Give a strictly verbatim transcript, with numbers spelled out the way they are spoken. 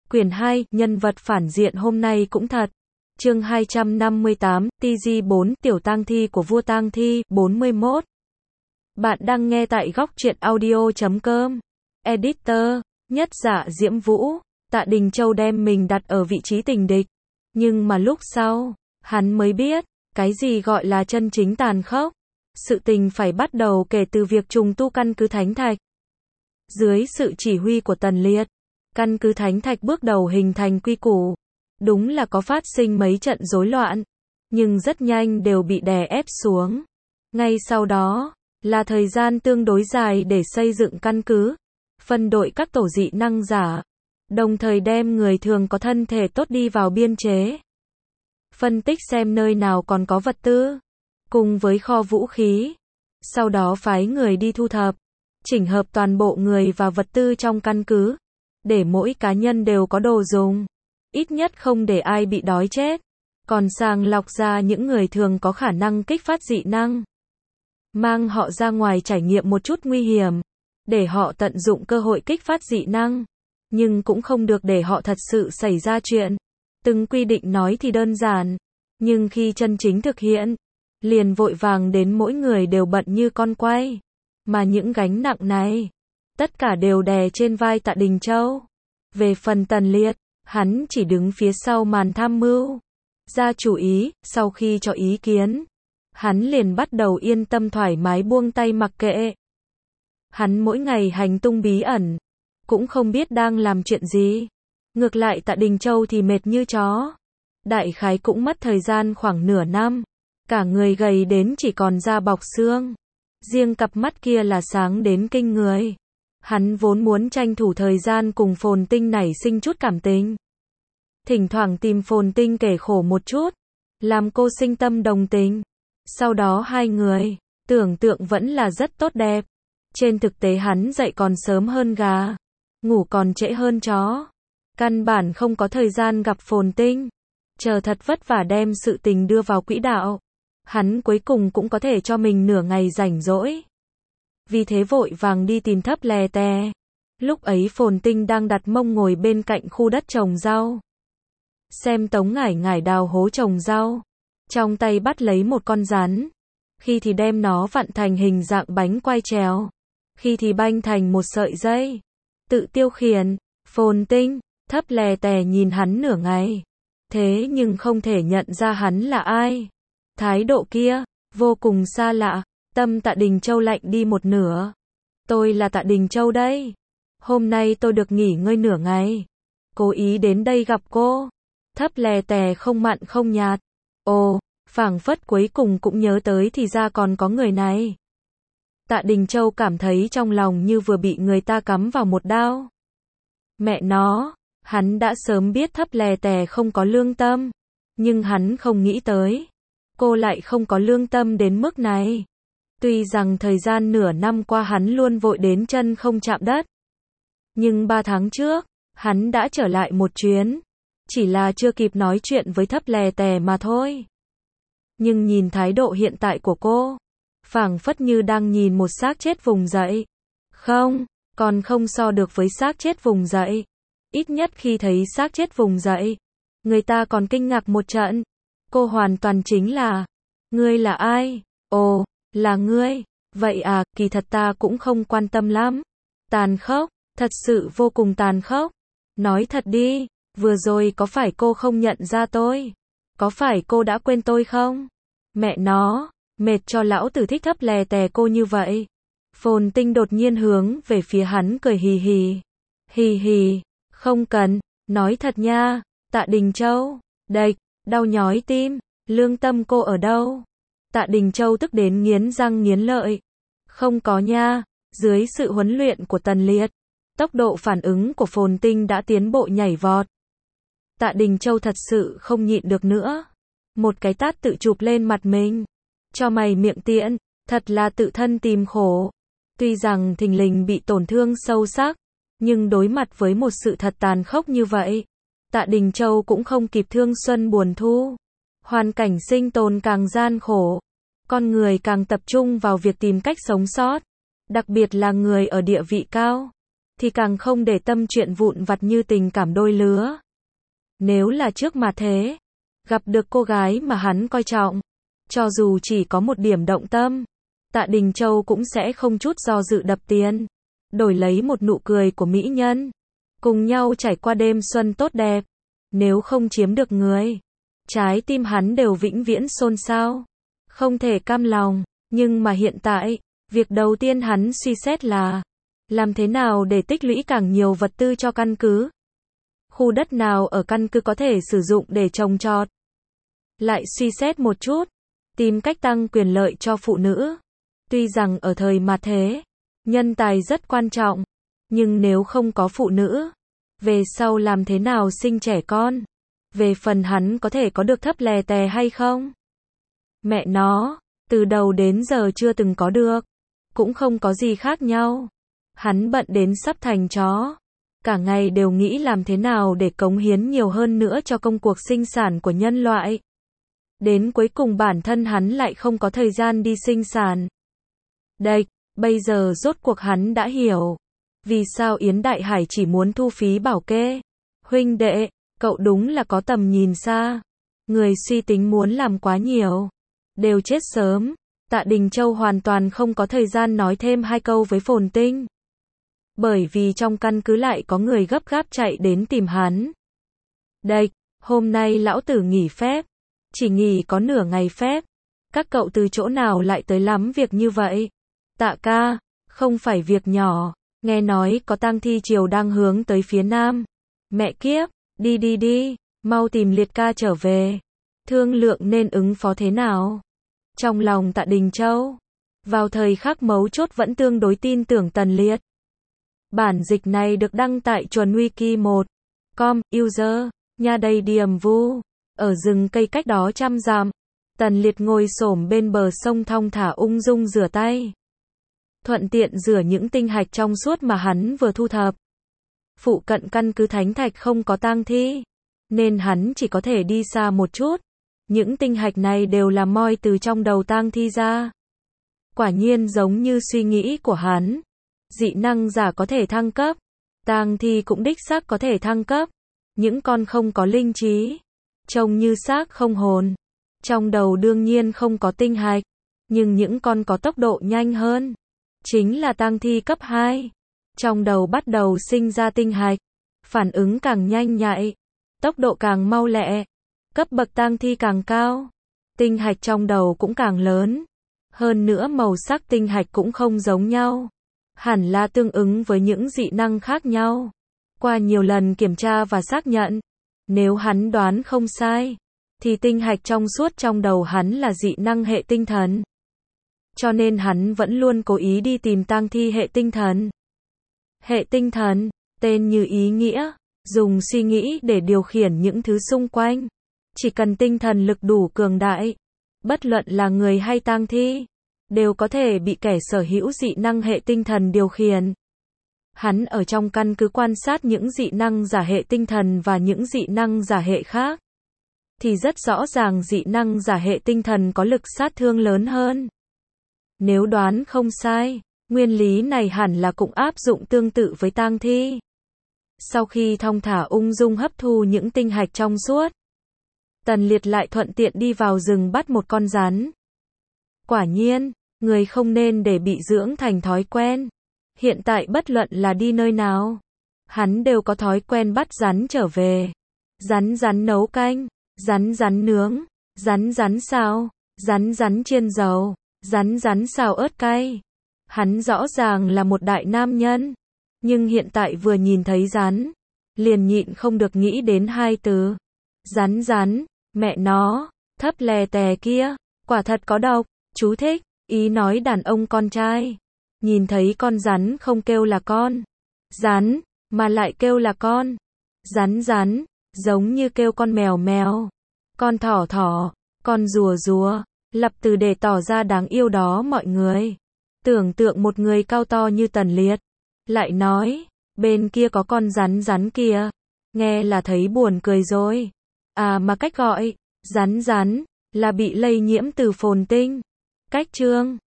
Quyển hai, nhân vật phản diện hôm nay cũng thật. Chương hai trăm năm mươi tám, tê giê bốn, tiểu tang thi của vua tang thi, bốn mươi mốt. Bạn đang nghe tại góc truyện audio chấm com. Editor, Nhất Dạ Diễm Vũ. Tạ Đình Châu đem mình đặt ở vị trí tình địch. Nhưng mà lúc sau, hắn mới biết, cái gì gọi là chân chính tàn khốc. Sự tình phải bắt đầu kể từ việc trùng tu căn cứ Thánh Thạch. Dưới sự chỉ huy của Tần Liệt, căn cứ Thánh Thạch bước đầu hình thành quy củ. Đúng là có phát sinh mấy trận rối loạn, nhưng rất nhanh đều bị đè ép xuống. Ngay sau đó, là thời gian tương đối dài để xây dựng căn cứ, phân đội các tổ dị năng giả, đồng thời đem người thường có thân thể tốt đi vào biên chế. Phân tích xem nơi nào còn có vật tư, cùng với kho vũ khí. Sau đó phái người đi thu thập, chỉnh hợp toàn bộ người và vật tư trong căn cứ, để mỗi cá nhân đều có đồ dùng. Ít nhất không để ai bị đói chết. Còn sàng lọc ra những người thường có khả năng kích phát dị năng. Mang họ ra ngoài trải nghiệm một chút nguy hiểm, để họ tận dụng cơ hội kích phát dị năng. Nhưng cũng không được để họ thật sự xảy ra chuyện. Từng quy định nói thì đơn giản, nhưng khi chân chính thực hiện, liền vội vàng đến mỗi người đều bận như con quay. Mà những gánh nặng này, tất cả đều đè trên vai Tạ Đình Châu. Về phần Tần Liệt, hắn chỉ đứng phía sau màn tham mưu, ra chủ ý. Sau khi cho ý kiến, hắn liền bắt đầu yên tâm thoải mái buông tay mặc kệ. Hắn mỗi ngày hành tung bí ẩn, cũng không biết đang làm chuyện gì. Ngược lại Tạ Đình Châu thì mệt như chó. Đại khái cũng mất thời gian khoảng nửa năm, cả người gầy đến chỉ còn da bọc xương. Riêng cặp mắt kia là sáng đến kinh người. Hắn vốn muốn tranh thủ thời gian cùng Phồn Tinh nảy sinh chút cảm tình. Thỉnh thoảng tìm Phồn Tinh kể khổ một chút, làm cô sinh tâm đồng tình. Sau đó hai người, tưởng tượng vẫn là rất tốt đẹp. Trên thực tế hắn dậy còn sớm hơn gà, ngủ còn trễ hơn chó. Căn bản không có thời gian gặp Phồn Tinh. Chờ thật vất vả đem sự tình đưa vào quỹ đạo, hắn cuối cùng cũng có thể cho mình nửa ngày rảnh rỗi. Vì thế vội vàng đi tìm Thấp Lè Tè. Lúc ấy Phồn Tinh đang đặt mông ngồi bên cạnh khu đất trồng rau. Xem Tống Ngải Ngải đào hố trồng rau. Trong tay bắt lấy một con rắn. Khi thì đem nó vặn thành hình dạng bánh quai trèo. Khi thì banh thành một sợi dây. Tự tiêu khiển. Phồn Tinh, Thấp Lè Tè nhìn hắn nửa ngày. Thế nhưng không thể nhận ra hắn là ai. Thái độ kia, vô cùng xa lạ. Tâm Tạ Đình Châu lạnh đi một nửa. Tôi là Tạ Đình Châu đây. Hôm nay tôi được nghỉ ngơi nửa ngày. Cố ý đến đây gặp cô. Thấp Lè Tè không mặn không nhạt. Ồ, phảng phất cuối cùng cũng nhớ tới thì ra còn có người này. Tạ Đình Châu cảm thấy trong lòng như vừa bị người ta cắm vào một đao. Mẹ nó, hắn đã sớm biết Thấp Lè Tè không có lương tâm. Nhưng hắn không nghĩ tới, cô lại không có lương tâm đến mức này. Tuy rằng thời gian nửa năm qua hắn luôn vội đến chân không chạm đất. Nhưng ba tháng trước, hắn đã trở lại một chuyến. Chỉ là chưa kịp nói chuyện với Thấp Lè Tè mà thôi. Nhưng nhìn thái độ hiện tại của cô, phảng phất như đang nhìn một xác chết vùng dậy. Không, còn không so được với xác chết vùng dậy. Ít nhất khi thấy xác chết vùng dậy, người ta còn kinh ngạc một trận. Cô hoàn toàn chính là, ngươi là ai? Ồ, là ngươi. Vậy à, kỳ thật ta cũng không quan tâm lắm. Tàn khốc, thật sự vô cùng tàn khốc. Nói thật đi, vừa rồi có phải cô không nhận ra tôi? Có phải cô đã quên tôi không? Mẹ nó, mệt cho lão tử thích Thấp Lè Tè cô như vậy. Phồn Tinh đột nhiên hướng về phía hắn cười hì hì. Hì hì, không cần, nói thật nha, Tạ Đình Châu. Đệch, đau nhói tim, lương tâm cô ở đâu? Tạ Đình Châu tức đến nghiến răng nghiến lợi. Không có nha, dưới sự huấn luyện của Tần Liệt, tốc độ phản ứng của Phồn Tinh đã tiến bộ nhảy vọt. Tạ Đình Châu thật sự không nhịn được nữa. Một cái tát tự chụp lên mặt mình. Cho mày miệng tiện, thật là tự thân tìm khổ. Tuy rằng thình lình bị tổn thương sâu sắc, nhưng đối mặt với một sự thật tàn khốc như vậy, Tạ Đình Châu cũng không kịp thương xuân buồn thu. Hoàn cảnh sinh tồn càng gian khổ, con người càng tập trung vào việc tìm cách sống sót, đặc biệt là người ở địa vị cao. thì càng không để tâm chuyện vụn vặt như tình cảm đôi lứa. Nếu là trước mà thế, gặp được cô gái mà hắn coi trọng, cho dù chỉ có một điểm động tâm, Tạ Đình Châu cũng sẽ không chút do dự đập tiền, đổi lấy một nụ cười của mỹ nhân, cùng nhau trải qua đêm xuân tốt đẹp. Nếu không chiếm được người, trái tim hắn đều vĩnh viễn xôn xao, không thể cam lòng. Nhưng mà hiện tại, việc đầu tiên hắn suy xét là làm thế nào để tích lũy càng nhiều vật tư cho căn cứ. Khu đất nào ở căn cứ có thể sử dụng để trồng trọt. Lại suy xét một chút, tìm cách tăng quyền lợi cho phụ nữ. Tuy rằng ở thời mà thế, nhân tài rất quan trọng, nhưng nếu không có phụ nữ, về sau làm thế nào sinh trẻ con? Về phần hắn có thể có được thấp lè tè hay không? Mẹ nó, từ đầu đến giờ chưa từng có được, cũng không có gì khác nhau. Hắn bận đến sắp thành chó, cả ngày đều nghĩ làm thế nào để cống hiến nhiều hơn nữa cho công cuộc sinh sản của nhân loại. Đến cuối cùng bản thân hắn lại không có thời gian đi sinh sản. Đây, bây giờ rốt cuộc hắn đã hiểu, vì sao Yến Đại Hải chỉ muốn thu phí bảo kê. Huynh đệ, cậu đúng là có tầm nhìn xa. Người suy tính muốn làm quá nhiều, đều chết sớm. Tạ Đình Châu hoàn toàn không có thời gian nói thêm hai câu với Phồn Tinh. Bởi vì trong căn cứ lại có người gấp gáp chạy đến tìm hắn. Đây, hôm nay lão tử nghỉ phép. Chỉ nghỉ có nửa ngày phép. Các cậu từ chỗ nào lại tới lắm việc như vậy? Tạ ca, không phải việc nhỏ. Nghe nói có tang thi triều đang hướng tới phía nam. Mẹ kiếp, đi đi đi, mau tìm Liệt ca trở về. Thương lượng nên ứng phó thế nào? Trong lòng Tạ Đình Châu, vào thời khắc mấu chốt vẫn tương đối tin tưởng Tần Liệt. Bản dịch này được đăng tại chuẩn wiki một chấm com, user, nhà đầy điểm vu. Ở rừng cây cách đó trăm dặm, Tần Liệt ngồi xổm bên bờ sông thong thả ung dung rửa tay. Thuận tiện rửa những tinh hạch trong suốt mà hắn vừa thu thập. Phụ cận căn cứ Thánh Thạch không có tang thi, nên hắn chỉ có thể đi xa một chút. Những tinh hạch này đều là moi từ trong đầu tang thi ra. Quả nhiên giống như suy nghĩ của hắn, dị năng giả có thể thăng cấp, tang thi cũng đích xác có thể thăng cấp. Những con không có linh trí, trông như xác không hồn, trong đầu đương nhiên không có tinh hạch, nhưng những con có tốc độ nhanh hơn, chính là tang thi cấp hai. Trong đầu bắt đầu sinh ra tinh hạch, phản ứng càng nhanh nhạy, tốc độ càng mau lẹ, cấp bậc tang thi càng cao, tinh hạch trong đầu cũng càng lớn. Hơn nữa màu sắc tinh hạch cũng không giống nhau, hẳn là tương ứng với những dị năng khác nhau. Qua nhiều lần kiểm tra và xác nhận, nếu hắn đoán không sai, thì tinh hạch trong suốt trong đầu hắn là dị năng hệ tinh thần. Cho nên hắn vẫn luôn cố ý đi tìm tang thi hệ tinh thần. Hệ tinh thần, tên như ý nghĩa, dùng suy nghĩ để điều khiển những thứ xung quanh. Chỉ cần tinh thần lực đủ cường đại, bất luận là người hay tang thi, đều có thể bị kẻ sở hữu dị năng hệ tinh thần điều khiển. Hắn ở trong căn cứ quan sát những dị năng giả hệ tinh thần và những dị năng giả hệ khác, thì rất rõ ràng dị năng giả hệ tinh thần có lực sát thương lớn hơn. Nếu đoán không sai, nguyên lý này hẳn là cũng áp dụng tương tự với tang thi. Sau khi thong thả ung dung hấp thu những tinh hạch trong suốt, Tần Liệt lại thuận tiện đi vào rừng bắt một con rắn. Quả nhiên, người không nên để bị dưỡng thành thói quen. Hiện tại bất luận là đi nơi nào, hắn đều có thói quen bắt rắn trở về. Rắn rắn nấu canh, rắn rắn nướng, rắn rắn xào, rắn rắn chiên dầu, rắn rắn xào ớt cay. Hắn rõ ràng là một đại nam nhân, nhưng hiện tại vừa nhìn thấy rắn, liền nhịn không được nghĩ đến hai từ. Rắn rắn, mẹ nó, thấp lè tè kia, quả thật có độc. Chú thích, ý nói đàn ông con trai, nhìn thấy con rắn không kêu là con rắn, mà lại kêu là con rắn rắn, giống như kêu con mèo mèo, con thỏ thỏ, con rùa rùa, lập từ để tỏ ra đáng yêu đó mọi người. Tưởng tượng một người cao to như Tần Liệt, lại nói, bên kia có con rắn rắn kia, nghe là thấy buồn cười rồi. À mà cách gọi, rắn rắn, là bị lây nhiễm từ Phồn Tinh. Cách chương